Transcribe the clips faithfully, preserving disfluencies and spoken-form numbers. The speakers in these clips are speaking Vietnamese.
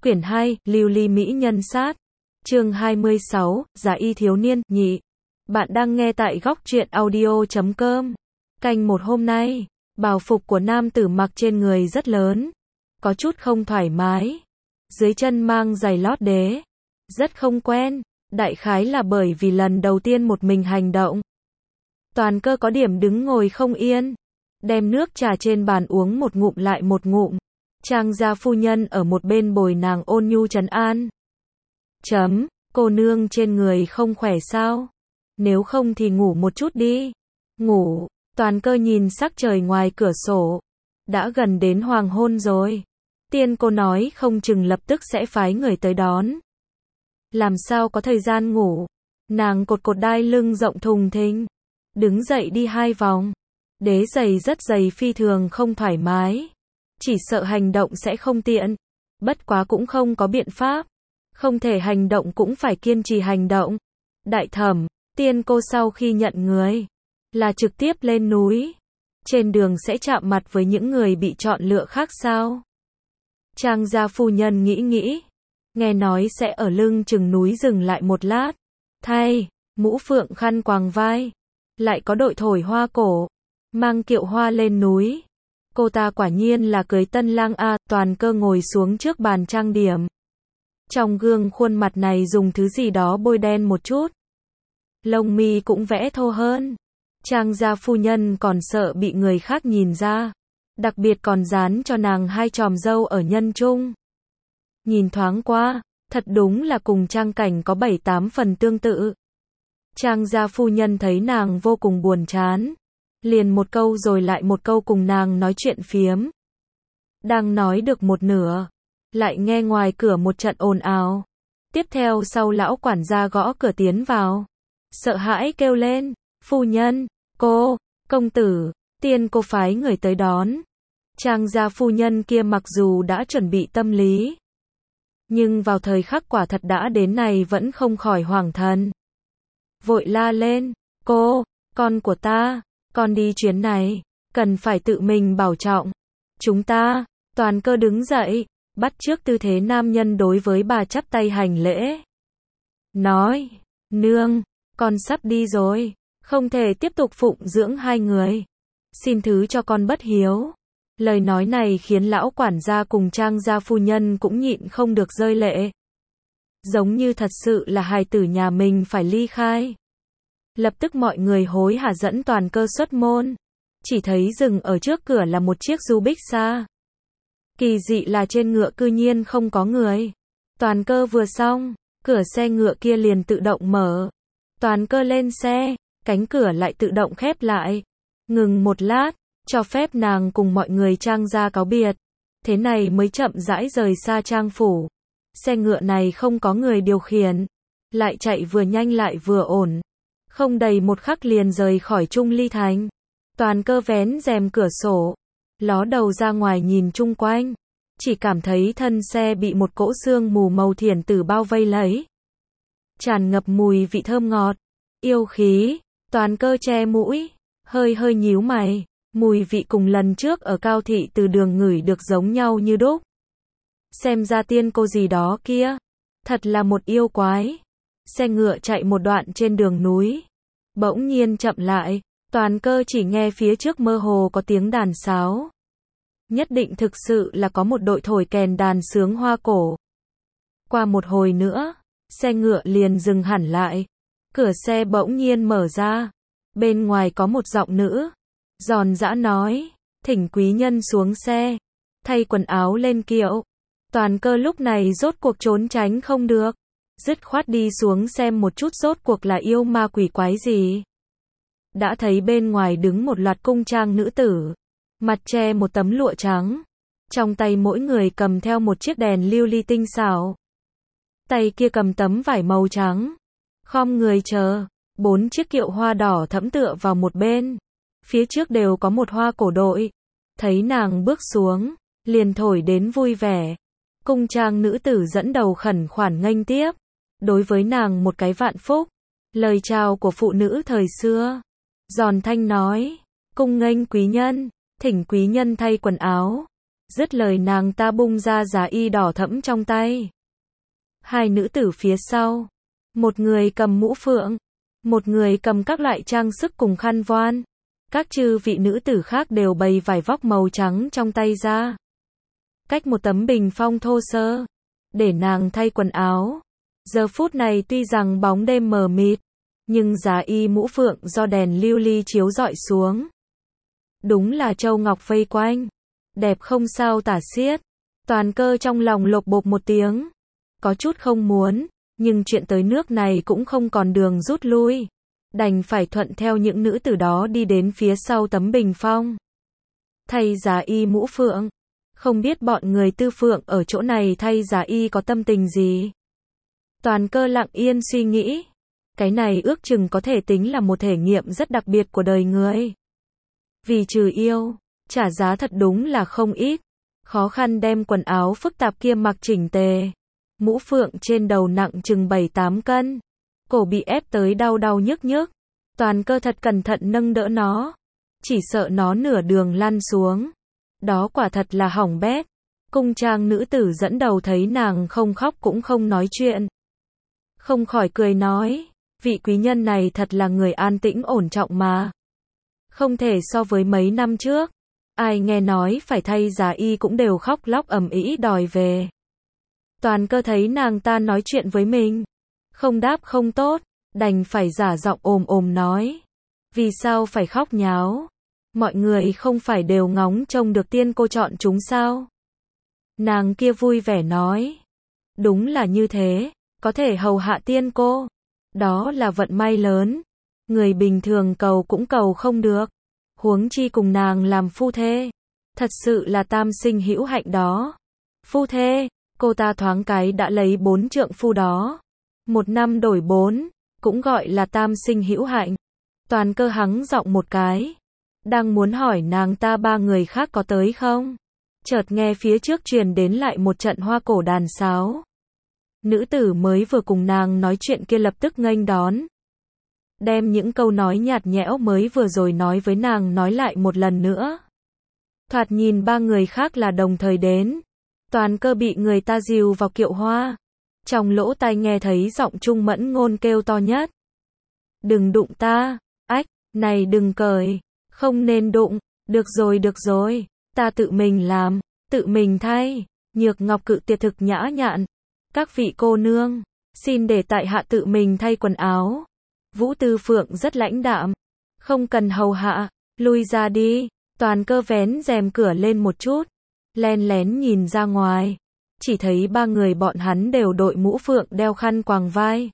Quyển hai, Lưu ly mỹ nhân sát. Chương hai mươi sáu, Giả y thiếu niên, nhị. Bạn đang nghe tại góc truyện audio chấm com. Canh một hôm nay, bào phục của nam tử mặc trên người rất lớn, có chút không thoải mái. Dưới chân mang giày lót đế, rất không quen, đại khái là bởi vì lần đầu tiên một mình hành động. Toàn Cơ có điểm đứng ngồi không yên, đem nước trà trên bàn uống một ngụm lại một ngụm. Trang gia phu nhân ở một bên bồi nàng ôn nhu trấn an. Chấm, cô nương trên người không khỏe sao? Nếu không thì ngủ một chút đi. Ngủ, Toàn Cơ nhìn sắc trời ngoài cửa sổ. Đã gần đến hoàng hôn rồi. Tiên cô nói không chừng lập tức sẽ phái người tới đón. Làm sao có thời gian ngủ? Nàng cột cột đai lưng rộng thùng thình, đứng dậy đi hai vòng. Đế giày rất dày phi thường không thoải mái. Chỉ sợ hành động sẽ không tiện. Bất quá cũng không có biện pháp. Không thể hành động cũng phải kiên trì hành động. Đại thẩm, tiên cô sau khi nhận người, là trực tiếp lên núi. Trên đường sẽ chạm mặt với những người bị chọn lựa khác sao? Trang gia phu nhân nghĩ nghĩ. Nghe nói sẽ ở lưng chừng núi dừng lại một lát. Thay, mũ phượng khăn quàng vai. Lại có đội thổi hoa cổ. Mang kiệu hoa lên núi. Cô ta quả nhiên là cưới tân lang a. Toàn Cơ ngồi xuống trước bàn trang điểm. Trong gương khuôn mặt này dùng thứ gì đó bôi đen một chút. Lông mi cũng vẽ thô hơn. Trang gia phu nhân còn sợ bị người khác nhìn ra. Đặc biệt còn dán cho nàng hai chòm râu ở nhân trung. Nhìn thoáng qua, thật đúng là cùng Trang Cảnh có bảy tám phần tương tự. Trang gia phu nhân thấy nàng vô cùng buồn chán. Liền một câu rồi lại một câu cùng nàng nói chuyện phiếm. Đang nói được một nửa, lại nghe ngoài cửa một trận ồn ào. Tiếp theo sau lão quản gia gõ cửa tiến vào. Sợ hãi kêu lên, phu nhân, cô, công tử, tiên cô phái người tới đón. Trang gia phu nhân kia mặc dù đã chuẩn bị tâm lý, nhưng vào thời khắc quả thật đã đến này vẫn không khỏi hoảng thần. Vội la lên, cô, con của ta, con đi chuyến này, cần phải tự mình bảo trọng. Chúng ta, Toàn Cơ đứng dậy, bắt chước tư thế nam nhân đối với bà chắp tay hành lễ. Nói, nương, con sắp đi rồi, không thể tiếp tục phụng dưỡng hai người. Xin thứ cho con bất hiếu. Lời nói này khiến lão quản gia cùng Trang gia phu nhân cũng nhịn không được rơi lệ. Giống như thật sự là hài tử nhà mình phải ly khai. Lập tức mọi người hối hả dẫn Toàn Cơ xuất môn. Chỉ thấy dừng ở trước cửa là một chiếc du bích xa. Kỳ dị là trên ngựa cư nhiên không có người. Toàn Cơ vừa xong, cửa xe ngựa kia liền tự động mở. Toàn Cơ lên xe, cánh cửa lại tự động khép lại. Ngừng một lát, cho phép nàng cùng mọi người Trang gia cáo biệt. Thế này mới chậm rãi rời xa Trang phủ. Xe ngựa này không có người điều khiển. Lại chạy vừa nhanh lại vừa ổn. Không đầy một khắc liền rời khỏi Trung Ly Thành. Toàn Cơ vén rèm cửa sổ, ló đầu ra ngoài nhìn chung quanh. Chỉ cảm thấy thân xe bị một cỗ sương mù màu thiển tử bao vây lấy. Tràn ngập mùi vị thơm ngọt, yêu khí. Toàn Cơ che mũi, hơi hơi nhíu mày. Mùi vị cùng lần trước ở Cao Thị từ đường ngửi được giống nhau như đúc. Xem ra tiên cô gì đó kia, thật là một yêu quái. Xe ngựa chạy một đoạn trên đường núi, bỗng nhiên chậm lại. Toàn Cơ chỉ nghe phía trước mơ hồ có tiếng đàn sáo. Nhất định thực sự là có một đội thổi kèn đàn sướng hoa cổ. Qua một hồi nữa, xe ngựa liền dừng hẳn lại. Cửa xe bỗng nhiên mở ra. Bên ngoài có một giọng nữ, giòn giã nói, thỉnh quý nhân xuống xe, thay quần áo lên kiệu. Toàn Cơ lúc này rốt cuộc trốn tránh không được. Dứt khoát đi xuống xem một chút rốt cuộc là yêu ma quỷ quái gì. Đã thấy bên ngoài đứng một loạt cung trang nữ tử, mặt che một tấm lụa trắng. Trong tay mỗi người cầm theo một chiếc đèn lưu ly tinh xảo. Tay kia cầm tấm vải màu trắng. Khom người chờ. Bốn chiếc kiệu hoa đỏ thẫm tựa vào một bên. Phía trước đều có một hoa cổ đội. Thấy nàng bước xuống, liền thổi đến vui vẻ. Cung trang nữ tử dẫn đầu khẩn khoản nghênh tiếp. Đối với nàng một cái vạn phúc. Lời chào của phụ nữ thời xưa. Giòn thanh nói, cung nghênh quý nhân, thỉnh quý nhân thay quần áo. Dứt lời nàng ta bung ra giá y đỏ thẫm trong tay. Hai nữ tử phía sau. Một người cầm mũ phượng. Một người cầm các loại trang sức cùng khăn voan. Các chư vị nữ tử khác đều bày vải vóc màu trắng trong tay ra. Cách một tấm bình phong thô sơ. Để nàng thay quần áo. Giờ phút này tuy rằng bóng đêm mờ mịt. Nhưng giá y mũ phượng do đèn lưu ly chiếu rọi xuống. Đúng là châu ngọc vây quanh. Đẹp không sao tả xiết. Toàn Cơ trong lòng lộc bộp một tiếng. Có chút không muốn. Nhưng chuyện tới nước này cũng không còn đường rút lui. Đành phải thuận theo những nữ tử đó đi đến phía sau tấm bình phong. Thay giá y mũ phượng. Không biết bọn người Tư Phượng ở chỗ này thay giá y có tâm tình gì. Toàn Cơ lặng yên suy nghĩ. Cái này ước chừng có thể tính là một thể nghiệm rất đặc biệt của đời người. Vì trừ yêu, trả giá thật đúng là không ít. Khó khăn đem quần áo phức tạp kia mặc chỉnh tề. Mũ phượng trên đầu nặng chừng bảy tám cân. Cổ bị ép tới đau đau nhức nhức. Toàn Cơ thật cẩn thận nâng đỡ nó. Chỉ sợ nó nửa đường lăn xuống. Đó quả thật là hỏng bét. Cung trang nữ tử dẫn đầu thấy nàng không khóc cũng không nói chuyện. Không khỏi cười nói. Vị quý nhân này thật là người an tĩnh ổn trọng mà. Không thể so với mấy năm trước. Ai nghe nói phải thay giá y cũng đều khóc lóc ầm ĩ đòi về. Toàn Cơ thấy nàng ta nói chuyện với mình. Không đáp không tốt. Đành phải giả giọng ồm ồm nói. Vì sao phải khóc nháo? Mọi người không phải đều ngóng trông được tiên cô chọn chúng sao? Nàng kia vui vẻ nói. Đúng là như thế. Có thể hầu hạ tiên cô. Đó là vận may lớn. Người bình thường cầu cũng cầu không được. Huống chi cùng nàng làm phu thê. Thật sự là tam sinh hữu hạnh đó. Phu thê, cô ta thoáng cái đã lấy bốn trượng phu đó. Một năm đổi bốn, cũng gọi là tam sinh hữu hạnh. Toàn Cơ hắng giọng một cái. Đang muốn hỏi nàng ta ba người khác có tới không? Chợt nghe phía trước truyền đến lại một trận hoa cổ đàn sáo. Nữ tử mới vừa cùng nàng nói chuyện kia lập tức nghênh đón. Đem những câu nói nhạt nhẽo mới vừa rồi nói với nàng nói lại một lần nữa. Thoạt nhìn ba người khác là đồng thời đến. Toàn Cơ bị người ta dìu vào kiệu hoa. Trong lỗ tai nghe thấy giọng Trung Mẫn Ngôn kêu to nhất. Đừng đụng ta, ách, này đừng cởi, không nên đụng, được rồi được rồi, ta tự mình làm, tự mình thay. Nhược Ngọc cự tuyệt thực nhã nhặn. Các vị cô nương, xin để tại hạ tự mình thay quần áo. Vũ Tư Phượng rất lãnh đạm. Không cần hầu hạ, lui ra đi. Toàn Cơ vén rèm cửa lên một chút. Len lén nhìn ra ngoài. Chỉ thấy ba người bọn hắn đều đội mũ phượng đeo khăn quàng vai.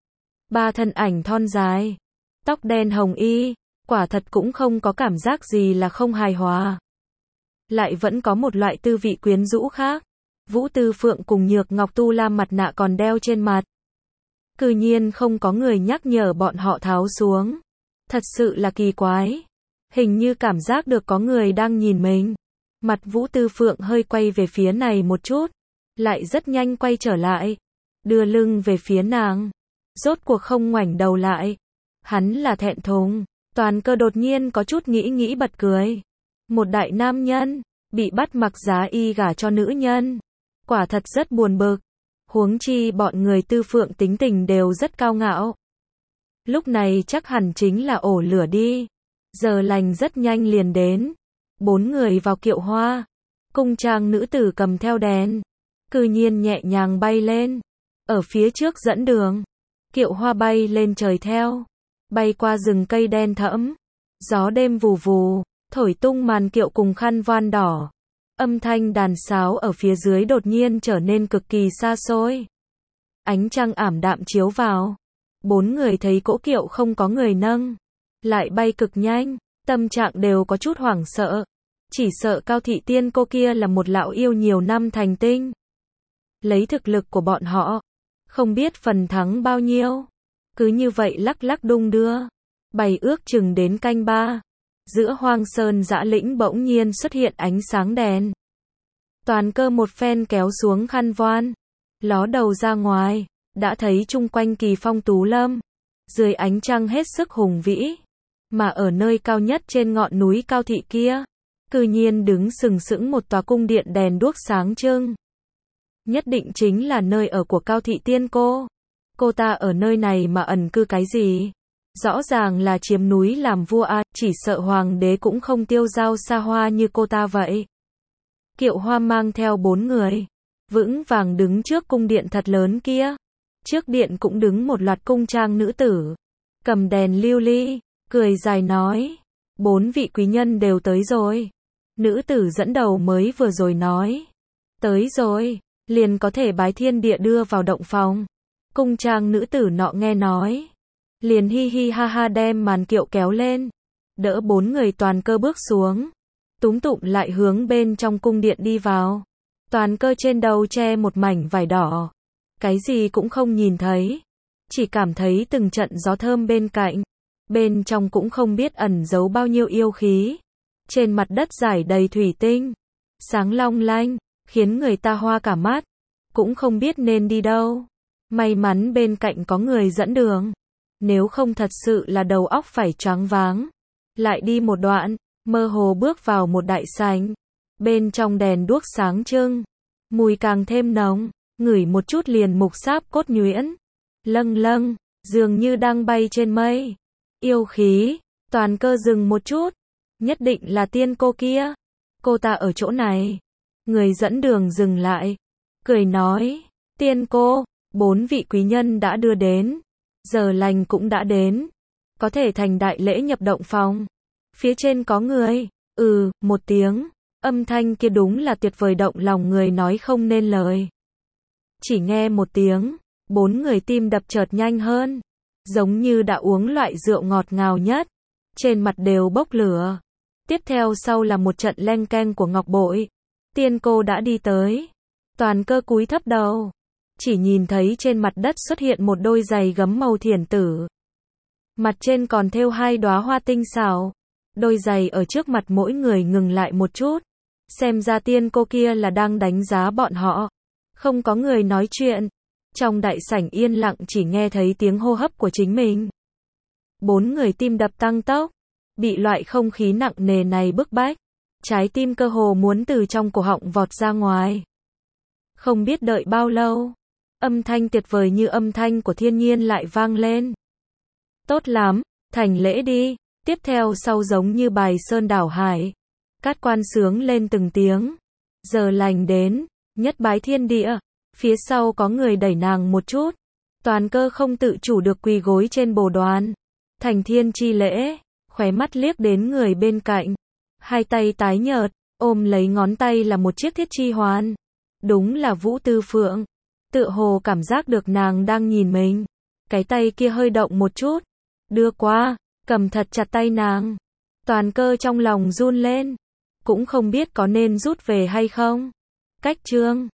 Ba thân ảnh thon dài. Tóc đen hồng y. Quả thật cũng không có cảm giác gì là không hài hòa. Lại vẫn có một loại tư vị quyến rũ khác. Vũ Tư Phượng cùng Nhược Ngọc tu la mặt nạ còn đeo trên mặt. Cư nhiên không có người nhắc nhở bọn họ tháo xuống. Thật sự là kỳ quái. Hình như cảm giác được có người đang nhìn mình. Mặt Vũ Tư Phượng hơi quay về phía này một chút. Lại rất nhanh quay trở lại. Đưa lưng về phía nàng. Rốt cuộc không ngoảnh đầu lại. Hắn là thẹn thùng. Toàn Cơ đột nhiên có chút nghĩ nghĩ bật cười. Một đại nam nhân. Bị bắt mặc giá y gả cho nữ nhân. Quả thật rất buồn bực. Huống chi bọn người Tư Phượng tính tình đều rất cao ngạo. Lúc này chắc hẳn chính là ổ lửa đi. Giờ lành rất nhanh liền đến. Bốn người vào kiệu hoa. Cung trang nữ tử cầm theo đèn. Cư nhiên nhẹ nhàng bay lên. Ở phía trước dẫn đường. Kiệu hoa bay lên trời theo. Bay qua rừng cây đen thẫm. Gió đêm vù vù. Thổi tung màn kiệu cùng khăn voan đỏ. Âm thanh đàn sáo ở phía dưới đột nhiên trở nên cực kỳ xa xôi. Ánh trăng ảm đạm chiếu vào. Bốn người thấy cỗ kiệu không có người nâng. Lại bay cực nhanh. Tâm trạng đều có chút hoảng sợ. Chỉ sợ Cao Thị Tiên cô kia là một lão yêu nhiều năm thành tinh. Lấy thực lực của bọn họ. Không biết phần thắng bao nhiêu. Cứ như vậy lắc lắc đung đưa. Bày ước chừng đến canh ba. Giữa hoang sơn dã lĩnh bỗng nhiên xuất hiện ánh sáng đèn. Toàn Cơ một phen kéo xuống khăn voan. Ló đầu ra ngoài. Đã thấy chung quanh kỳ phong tú lâm. Dưới ánh trăng hết sức hùng vĩ. Mà ở nơi cao nhất trên ngọn núi Cao Thị kia. cư nhiên đứng sừng sững một tòa cung điện đèn đuốc sáng trưng. Nhất định chính là nơi ở của Cao Thị Tiên cô. Cô ta ở nơi này mà ẩn cư cái gì? Rõ ràng là chiếm núi làm vua a, chỉ sợ hoàng đế cũng không tiêu dao xa hoa như cô ta vậy. Kiệu Hoa mang theo bốn người, vững vàng đứng trước cung điện thật lớn kia. Trước điện cũng đứng một loạt cung trang nữ tử, cầm đèn lưu ly, cười dài nói, bốn vị quý nhân đều tới rồi. Nữ tử dẫn đầu mới vừa rồi nói, tới rồi, liền có thể bái thiên địa đưa vào động phòng. Cung trang nữ tử nọ nghe nói, liền hi hi ha ha đem màn kiệu kéo lên, đỡ bốn người Toàn Cơ bước xuống, túm tụm lại hướng bên trong cung điện đi vào. Toàn Cơ trên đầu che một mảnh vải đỏ, cái gì cũng không nhìn thấy, chỉ cảm thấy từng trận gió thơm bên cạnh, bên trong cũng không biết ẩn giấu bao nhiêu yêu khí. Trên mặt đất rải đầy thủy tinh, sáng long lanh, khiến người ta hoa cả mắt, cũng không biết nên đi đâu. May mắn bên cạnh có người dẫn đường, nếu không thật sự là đầu óc phải choáng váng. Lại đi một đoạn, mơ hồ bước vào một đại sảnh, bên trong đèn đuốc sáng trưng, mùi càng thêm nồng, ngửi một chút liền mục sáp cốt nhuyễn, lâng lâng, dường như đang bay trên mây. Yêu khí. Toàn Cơ dừng một chút, nhất định là tiên cô kia, cô ta ở chỗ này. Người dẫn đường dừng lại, cười nói, tiên cô, bốn vị quý nhân đã đưa đến, giờ lành cũng đã đến, có thể thành đại lễ nhập động phòng. Phía trên có người, ừ, một tiếng, âm thanh kia đúng là tuyệt vời động lòng người nói không nên lời. Chỉ nghe một tiếng, bốn người tim đập chợt nhanh hơn, giống như đã uống loại rượu ngọt ngào nhất, trên mặt đều bốc lửa. Tiếp theo sau là một trận leng keng của ngọc bội. Tiên cô đã đi tới. Toàn Cơ cúi thấp đầu, chỉ nhìn thấy trên mặt đất xuất hiện một đôi giày gấm màu thiển tử, mặt trên còn thêu hai đóa hoa tinh xảo. Đôi giày ở trước mặt mỗi người ngừng lại một chút, xem ra tiên cô kia là đang đánh giá bọn họ. Không có người nói chuyện, trong đại sảnh yên lặng, chỉ nghe thấy tiếng hô hấp của chính mình. Bốn người tim đập tăng tốc, bị loại không khí nặng nề này bức bách, trái tim cơ hồ muốn từ trong cổ họng vọt ra ngoài. Không biết đợi bao lâu, âm thanh tuyệt vời như âm thanh của thiên nhiên lại vang lên. Tốt lắm, thành lễ đi. Tiếp theo sau giống như bài sơn đảo hải, cát quan sướng lên từng tiếng. Giờ lành đến, nhất bái thiên địa. Phía sau có người đẩy nàng một chút, Toàn Cơ không tự chủ được quỳ gối trên bồ đoàn, thành thiên chi lễ, khóe mắt liếc đến người bên cạnh, hai tay tái nhợt, ôm lấy ngón tay là một chiếc thiết chi hoàn. Đúng là Vũ Tư Phượng, tựa hồ cảm giác được nàng đang nhìn mình, cái tay kia hơi động một chút, đưa qua, cầm thật chặt tay nàng. Toàn Cơ trong lòng run lên, cũng không biết có nên rút về hay không. Cách chương